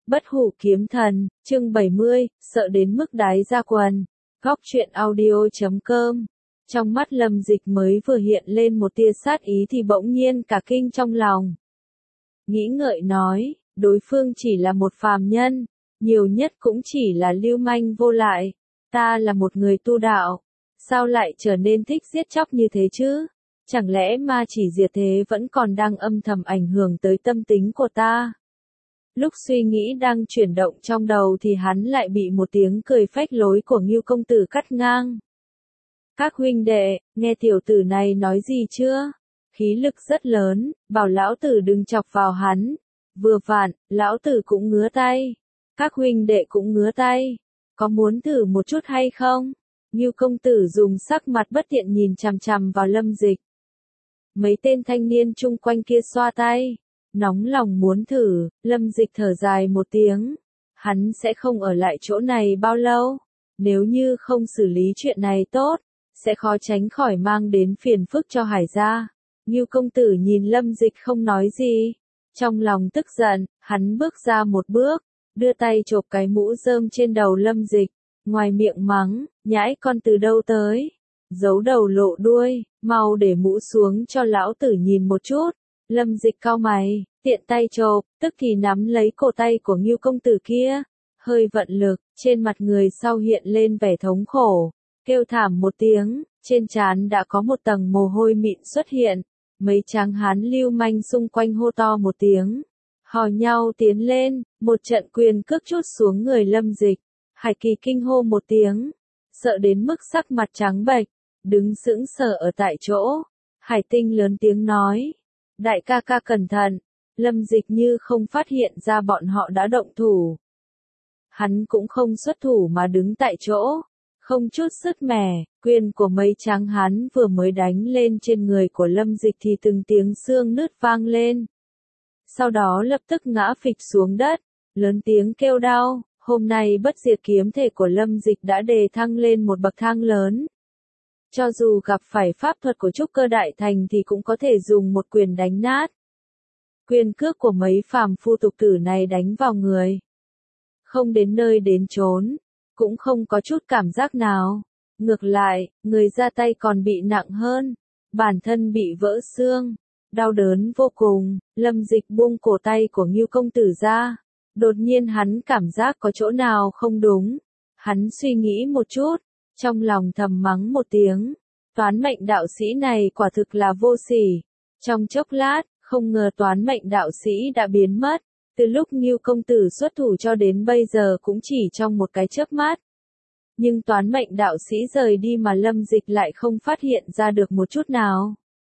Bất hủ kiếm thần, chương 70, sợ đến mức đái ra quần. Góc truyện audio.com. Trong mắt Lâm Dịch mới vừa hiện lên một tia sát ý thì bỗng nhiên cả kinh trong lòng. Nghĩ ngợi nói, đối phương chỉ là một phàm nhân, nhiều nhất cũng chỉ là lưu manh vô lại. Ta là một người tu đạo, sao lại trở nên thích giết chóc như thế chứ? Chẳng lẽ ma chỉ diệt thế vẫn còn đang âm thầm ảnh hưởng tới tâm tính của ta? Lúc suy nghĩ đang chuyển động trong đầu thì hắn lại bị một tiếng cười phách lối của Ngưu công tử cắt ngang. Các huynh đệ, nghe tiểu tử này nói gì chưa? Khí lực rất lớn, bảo lão tử đừng chọc vào hắn. Vừa vặn, lão tử cũng ngứa tay. Các huynh đệ cũng ngứa tay. Có muốn thử một chút hay không? Ngưu công tử dùng sắc mặt bất thiện nhìn chằm chằm vào Lâm Dịch. Mấy tên thanh niên chung quanh kia xoa tay. Nóng lòng muốn thử, Lâm Dịch thở dài một tiếng. Hắn sẽ không ở lại chỗ này bao lâu. Nếu như không xử lý chuyện này tốt, sẽ khó tránh khỏi mang đến phiền phức cho Hải gia. Ngưu công tử nhìn Lâm Dịch không nói gì. Trong lòng tức giận, hắn bước ra một bước, đưa tay chộp cái mũ rơm trên đầu Lâm Dịch. Ngoài miệng mắng, nhãi con từ đâu tới? Giấu đầu lộ đuôi, mau để mũ xuống cho lão tử nhìn một chút. Lâm Dịch cau mày, tiện tay chộp, tức thì nắm lấy cổ tay của Ngưu công tử kia. Hơi vận lực, trên mặt người sau hiện lên vẻ thống khổ. Kêu thảm một tiếng, trên trán đã có một tầng mồ hôi mịn xuất hiện. Mấy tráng hán lưu manh xung quanh hô to một tiếng. Hò nhau tiến lên, một trận quyền cước trút xuống người Lâm Dịch. Hải Kỳ kinh hô một tiếng, sợ đến mức sắc mặt trắng bệch, đứng sững sờ ở tại chỗ. Hải Tinh lớn tiếng nói, đại ca ca cẩn thận. Lâm Dịch như không phát hiện ra bọn họ đã động thủ. Hắn cũng không xuất thủ mà đứng tại chỗ, không chút sứt mẻ. Quyền của mấy tráng hán vừa mới đánh lên trên người của Lâm Dịch thì từng tiếng xương nứt vang lên. Sau đó lập tức ngã phịch xuống đất, lớn tiếng kêu đau. Hôm nay bất diệt kiếm thể của Lâm Dịch đã đề thăng lên một bậc thang lớn. Cho dù gặp phải pháp thuật của trúc cơ đại thành thì cũng có thể dùng một quyền đánh nát. Quyền cước của mấy phàm phu tục tử này đánh vào người. Không đến nơi đến chốn, cũng không có chút cảm giác nào. Ngược lại, người ra tay còn bị nặng hơn, bản thân bị vỡ xương, đau đớn vô cùng. Lâm Dịch buông cổ tay của Ngưu công tử ra. Đột nhiên hắn cảm giác có chỗ nào không đúng. Hắn suy nghĩ một chút, trong lòng thầm mắng một tiếng. Toán mệnh đạo sĩ này quả thực là vô sỉ. Trong chốc lát, không ngờ toán mệnh đạo sĩ đã biến mất. Từ lúc Ngưu công tử xuất thủ cho đến bây giờ cũng chỉ trong một cái chớp mắt. Nhưng toán mệnh đạo sĩ rời đi mà Lâm Dịch lại không phát hiện ra được một chút nào.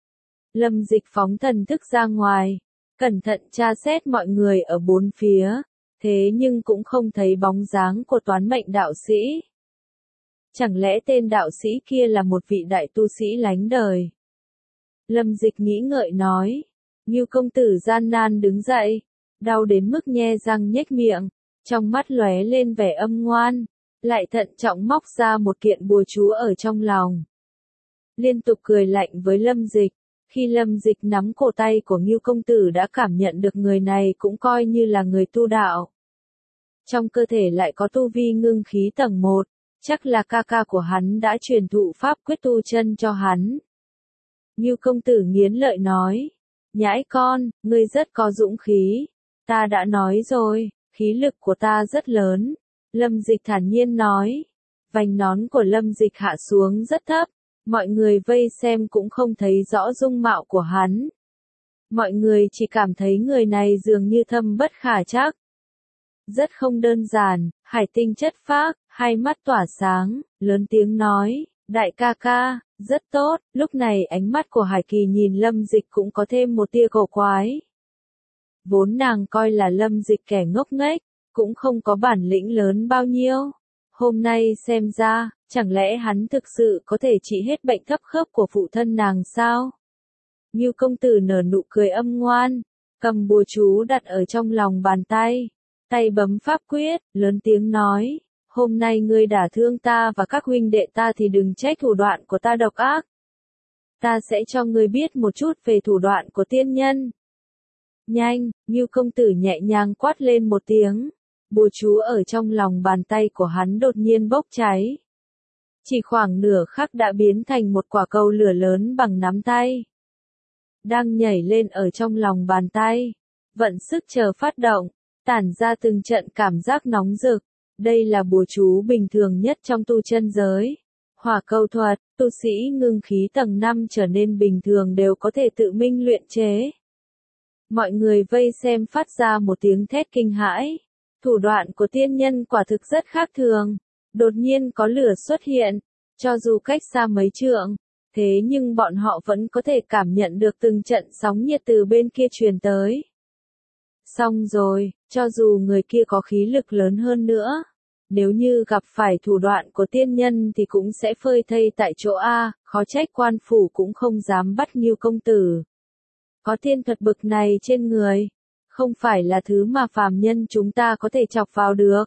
Lâm Dịch phóng thần thức ra ngoài, cẩn thận tra xét mọi người ở bốn phía. Thế nhưng cũng không thấy bóng dáng của toán mệnh đạo sĩ. Chẳng lẽ tên đạo sĩ kia là một vị đại tu sĩ lánh đời? Lâm Dịch nghĩ ngợi nói. Ngưu công tử gian nan đứng dậy, đau đến mức nhe răng nhếch miệng, trong mắt lóe lên vẻ âm ngoan, lại thận trọng móc ra một kiện bùa chú ở trong lòng. Liên tục cười lạnh với Lâm Dịch. Khi Lâm Dịch nắm cổ tay của Ngưu công tử đã cảm nhận được người này cũng coi như là người tu đạo. Trong cơ thể lại có tu vi ngưng khí tầng 1, chắc là ca ca của hắn đã truyền thụ pháp quyết tu chân cho hắn. Ngưu công tử nghiến lợi nói, nhãi con, ngươi rất có dũng khí. Ta đã nói rồi, khí lực của ta rất lớn. Lâm Dịch thản nhiên nói. Vành nón của Lâm Dịch hạ xuống rất thấp. Mọi người vây xem cũng không thấy rõ dung mạo của hắn. Mọi người chỉ cảm thấy người này dường như thâm bất khả trắc. Rất không đơn giản. Hải Tinh chất phác, hai mắt tỏa sáng, lớn tiếng nói, đại ca ca, rất tốt. Lúc này ánh mắt của Hải Kỳ nhìn Lâm Dịch cũng có thêm một tia cổ quái. Vốn nàng coi là Lâm Dịch kẻ ngốc nghếch, cũng không có bản lĩnh lớn bao nhiêu. Hôm nay xem ra, chẳng lẽ hắn thực sự có thể trị hết bệnh thấp khớp của phụ thân nàng sao? Ngưu công tử nở nụ cười âm ngoan, cầm bùa chú đặt ở trong lòng bàn tay, tay bấm pháp quyết, lớn tiếng nói, hôm nay ngươi đả thương ta và các huynh đệ ta thì đừng trách thủ đoạn của ta độc ác. Ta sẽ cho ngươi biết một chút về thủ đoạn của tiên nhân. Nhanh, Ngưu công tử nhẹ nhàng quát lên một tiếng, Bùa chú ở trong lòng bàn tay của hắn đột nhiên bốc cháy. Chỉ khoảng nửa khắc đã biến thành một quả cầu lửa lớn bằng nắm tay. Đang nhảy lên ở trong lòng bàn tay. Vận sức chờ phát động, tản ra từng trận cảm giác nóng rực. Đây là bùa chú bình thường nhất trong tu chân giới. Hỏa câu thuật, tu sĩ ngưng khí tầng 5 trở nên bình thường đều có thể tự mình luyện chế. Mọi người vây xem phát ra một tiếng thét kinh hãi. Thủ đoạn của tiên nhân quả thực rất khác thường. Đột nhiên có lửa xuất hiện, cho dù cách xa mấy trượng, thế nhưng bọn họ vẫn có thể cảm nhận được từng trận sóng nhiệt từ bên kia truyền tới. Xong rồi, cho dù người kia có khí lực lớn hơn nữa, nếu như gặp phải thủ đoạn của tiên nhân thì cũng sẽ phơi thây tại chỗ A, khó trách quan phủ cũng không dám bắt Ngưu công tử. Có tiên thuật bực này trên người, không phải là thứ mà phàm nhân chúng ta có thể chọc vào được.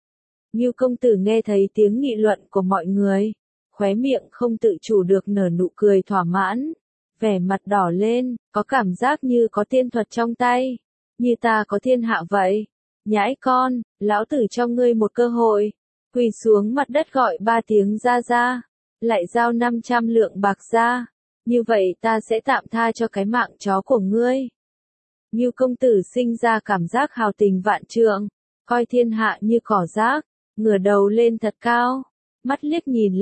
Ngưu công tử nghe thấy tiếng nghị luận của mọi người, khóe miệng không tự chủ được nở nụ cười thỏa mãn, vẻ mặt đỏ lên, có cảm giác như có tiên thuật trong tay, như ta có thiên hạ vậy. Nhãi con, lão tử cho ngươi một cơ hội, quỳ xuống mặt đất gọi 3 tiếng ra ra, lại giao 500 lượng bạc ra, như vậy ta sẽ tạm tha cho cái mạng chó của ngươi. Ngưu công tử sinh ra cảm giác hào tình vạn trượng, coi thiên hạ như cỏ rác, ngửa đầu lên thật cao, mắt liếc nhìn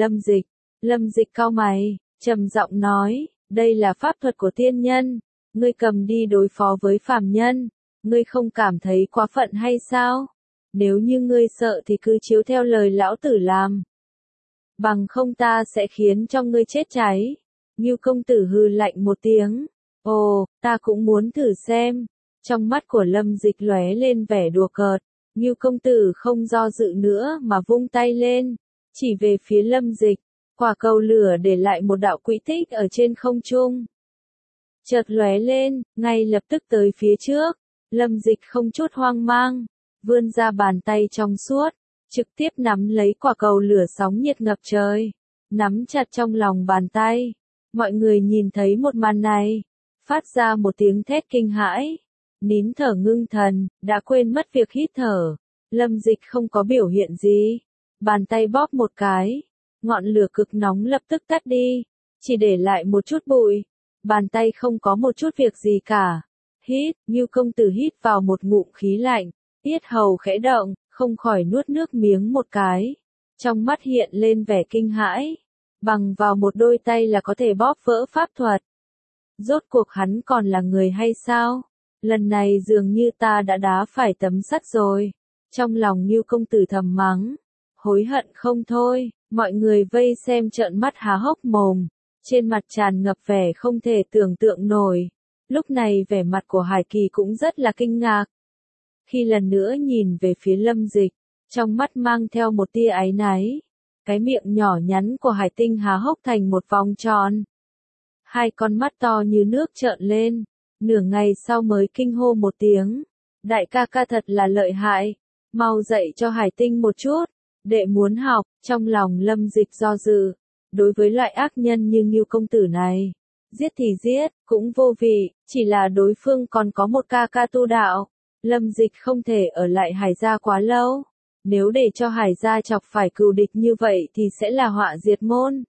Lâm Dịch cau mày, trầm giọng nói, đây là pháp thuật của tiên nhân, ngươi cầm đi đối phó với phàm nhân, ngươi không cảm thấy quá phận hay sao? Nếu như ngươi sợ thì cứ chiếu theo lời lão tử làm. Bằng không ta sẽ khiến cho ngươi chết cháy. Ngưu công tử hừ lạnh một tiếng. Ồ, ta cũng muốn thử xem. Trong mắt của Lâm Dịch lóe lên vẻ đùa cợt. Ngưu công tử không do dự nữa mà vung tay lên, chỉ về phía Lâm Dịch. Quả cầu lửa để lại một đạo quỹ tích ở trên không trung. Chợt lóe lên, ngay lập tức tới phía trước. Lâm Dịch không chút hoang mang, vươn ra bàn tay trong suốt, trực tiếp nắm lấy quả cầu lửa sóng nhiệt ngập trời, nắm chặt trong lòng bàn tay. Mọi người nhìn thấy một màn này, phát ra một tiếng thét kinh hãi, nín thở ngưng thần, đã quên mất việc hít thở. Lâm Dịch không có biểu hiện gì, bàn tay bóp một cái, ngọn lửa cực nóng lập tức tắt đi, chỉ để lại một chút bụi, bàn tay không có một chút việc gì cả. Hít, Ngưu công tử hít vào một ngụm khí lạnh, yết hầu khẽ động, không khỏi nuốt nước miếng một cái. Trong mắt hiện lên vẻ kinh hãi, bằng vào một đôi tay là có thể bóp vỡ pháp thuật. Rốt cuộc hắn còn là người hay sao? Lần này dường như ta đã đá phải tấm sắt rồi. Trong lòng Ngưu công tử thầm mắng, hối hận không thôi, mọi người vây xem trợn mắt há hốc mồm, trên mặt tràn ngập vẻ không thể tưởng tượng nổi. Lúc này vẻ mặt của Hải Kỳ cũng rất là kinh ngạc. Khi lần nữa nhìn về phía Lâm Dịch, trong mắt mang theo một tia áy náy, cái miệng nhỏ nhắn của Hải Tinh há hốc thành một vòng tròn. Hai con mắt to như nước trợn lên, nửa ngày sau mới kinh hô một tiếng. Đại ca ca thật là lợi hại, mau dạy cho Hải Tinh một chút, đệ muốn học. Trong lòng Lâm Dịch do dự, đối với loại ác nhân như Ngưu công tử này, giết thì giết, cũng vô vị, chỉ là đối phương còn có một ca ca tu đạo. Lâm Dịch không thể ở lại Hải gia quá lâu. Nếu để cho Hải gia chọc phải cừu địch như vậy thì sẽ là họa diệt môn.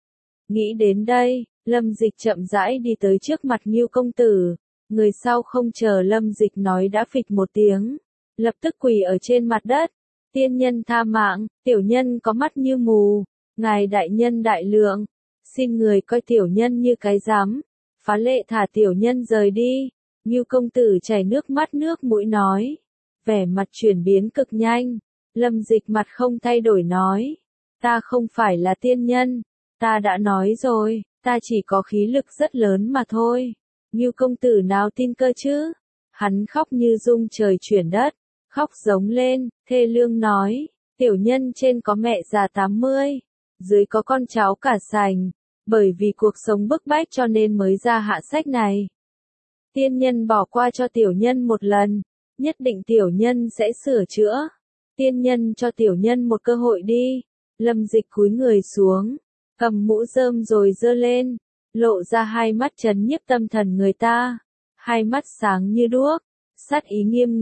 Nghĩ đến đây, Lâm Dịch chậm rãi đi tới trước mặt Ngưu công tử. Người sau không chờ Lâm Dịch nói đã phịch một tiếng, lập tức quỳ ở trên mặt đất. Tiên nhân tha mạng, tiểu nhân có mắt như mù, ngài đại nhân đại lượng, xin người coi tiểu nhân như cái rắm, phá lệ thả tiểu nhân rời đi. Ngưu công tử chảy nước mắt nước mũi nói, vẻ mặt chuyển biến cực nhanh. Lâm Dịch mặt không thay đổi nói, ta không phải là tiên nhân, ta đã nói rồi, ta chỉ có khí lực rất lớn mà thôi. Ngưu công tử nào tin cơ chứ? Hắn khóc như rung trời chuyển đất, khóc giống lên, thê lương nói, tiểu nhân trên có mẹ già 80, dưới có con cháu cả sành, bởi vì cuộc sống bức bách cho nên mới ra hạ sách này. Tiên nhân bỏ qua cho tiểu nhân một lần, nhất định tiểu nhân sẽ sửa chữa. Tiên nhân cho tiểu nhân một cơ hội đi. Lâm Dịch cúi người xuống, cầm mũ rơm rồi giơ lên, lộ ra hai mắt trấn nhiếp tâm thần người ta. Hai mắt sáng như đuốc, sát ý nghiêm nghị,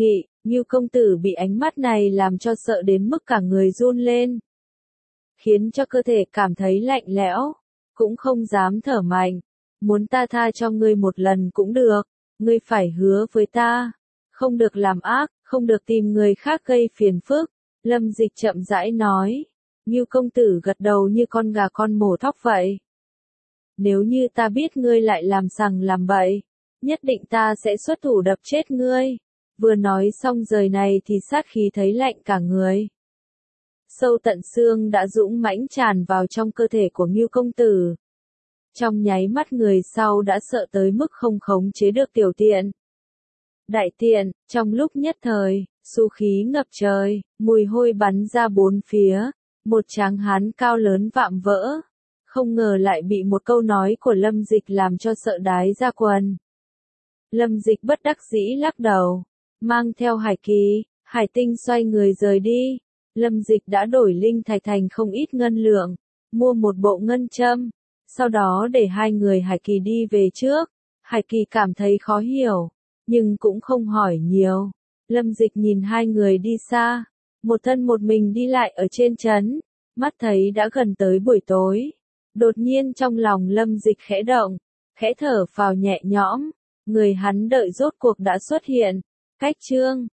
Ngưu công tử bị ánh mắt này làm cho sợ đến mức cả người run lên, khiến cho cơ thể cảm thấy lạnh lẽo, cũng không dám thở mạnh. Muốn ta tha cho ngươi một lần cũng được, ngươi phải hứa với ta, không được làm ác, không được tìm người khác gây phiền phức. Lâm Dịch chậm rãi nói. Ngưu công tử gật đầu như con gà con mổ thóc vậy. Nếu như ta biết ngươi lại làm sằng làm bậy, nhất định ta sẽ xuất thủ đập chết ngươi. Vừa nói xong lời này thì sát khí thấy lạnh cả người. Sâu tận xương đã dũng mãnh tràn vào trong cơ thể của Ngưu công tử. Trong nháy mắt người sau đã sợ tới mức không khống chế được tiểu tiện. Đại tiện, trong lúc nhất thời, xú khí ngập trời, mùi hôi bắn ra bốn phía, một tráng hán cao lớn vạm vỡ. Không ngờ lại bị một câu nói của Lâm Dịch làm cho sợ đái ra quần. Lâm Dịch bất đắc dĩ lắc đầu, mang theo Hải Kỳ, Hải Tinh xoay người rời đi. Lâm Dịch đã đổi linh thạch thành không ít ngân lượng, mua một bộ ngân châm, sau đó để hai người Hải Kỳ đi về trước. Hải Kỳ cảm thấy khó hiểu, nhưng cũng không hỏi nhiều. Lâm Dịch nhìn hai người đi xa, một thân một mình đi lại ở trên trấn, mắt thấy đã gần tới buổi tối. Đột nhiên trong lòng Lâm Dịch khẽ động, khẽ thở phào nhẹ nhõm, người hắn đợi rốt cuộc đã xuất hiện. Cách chương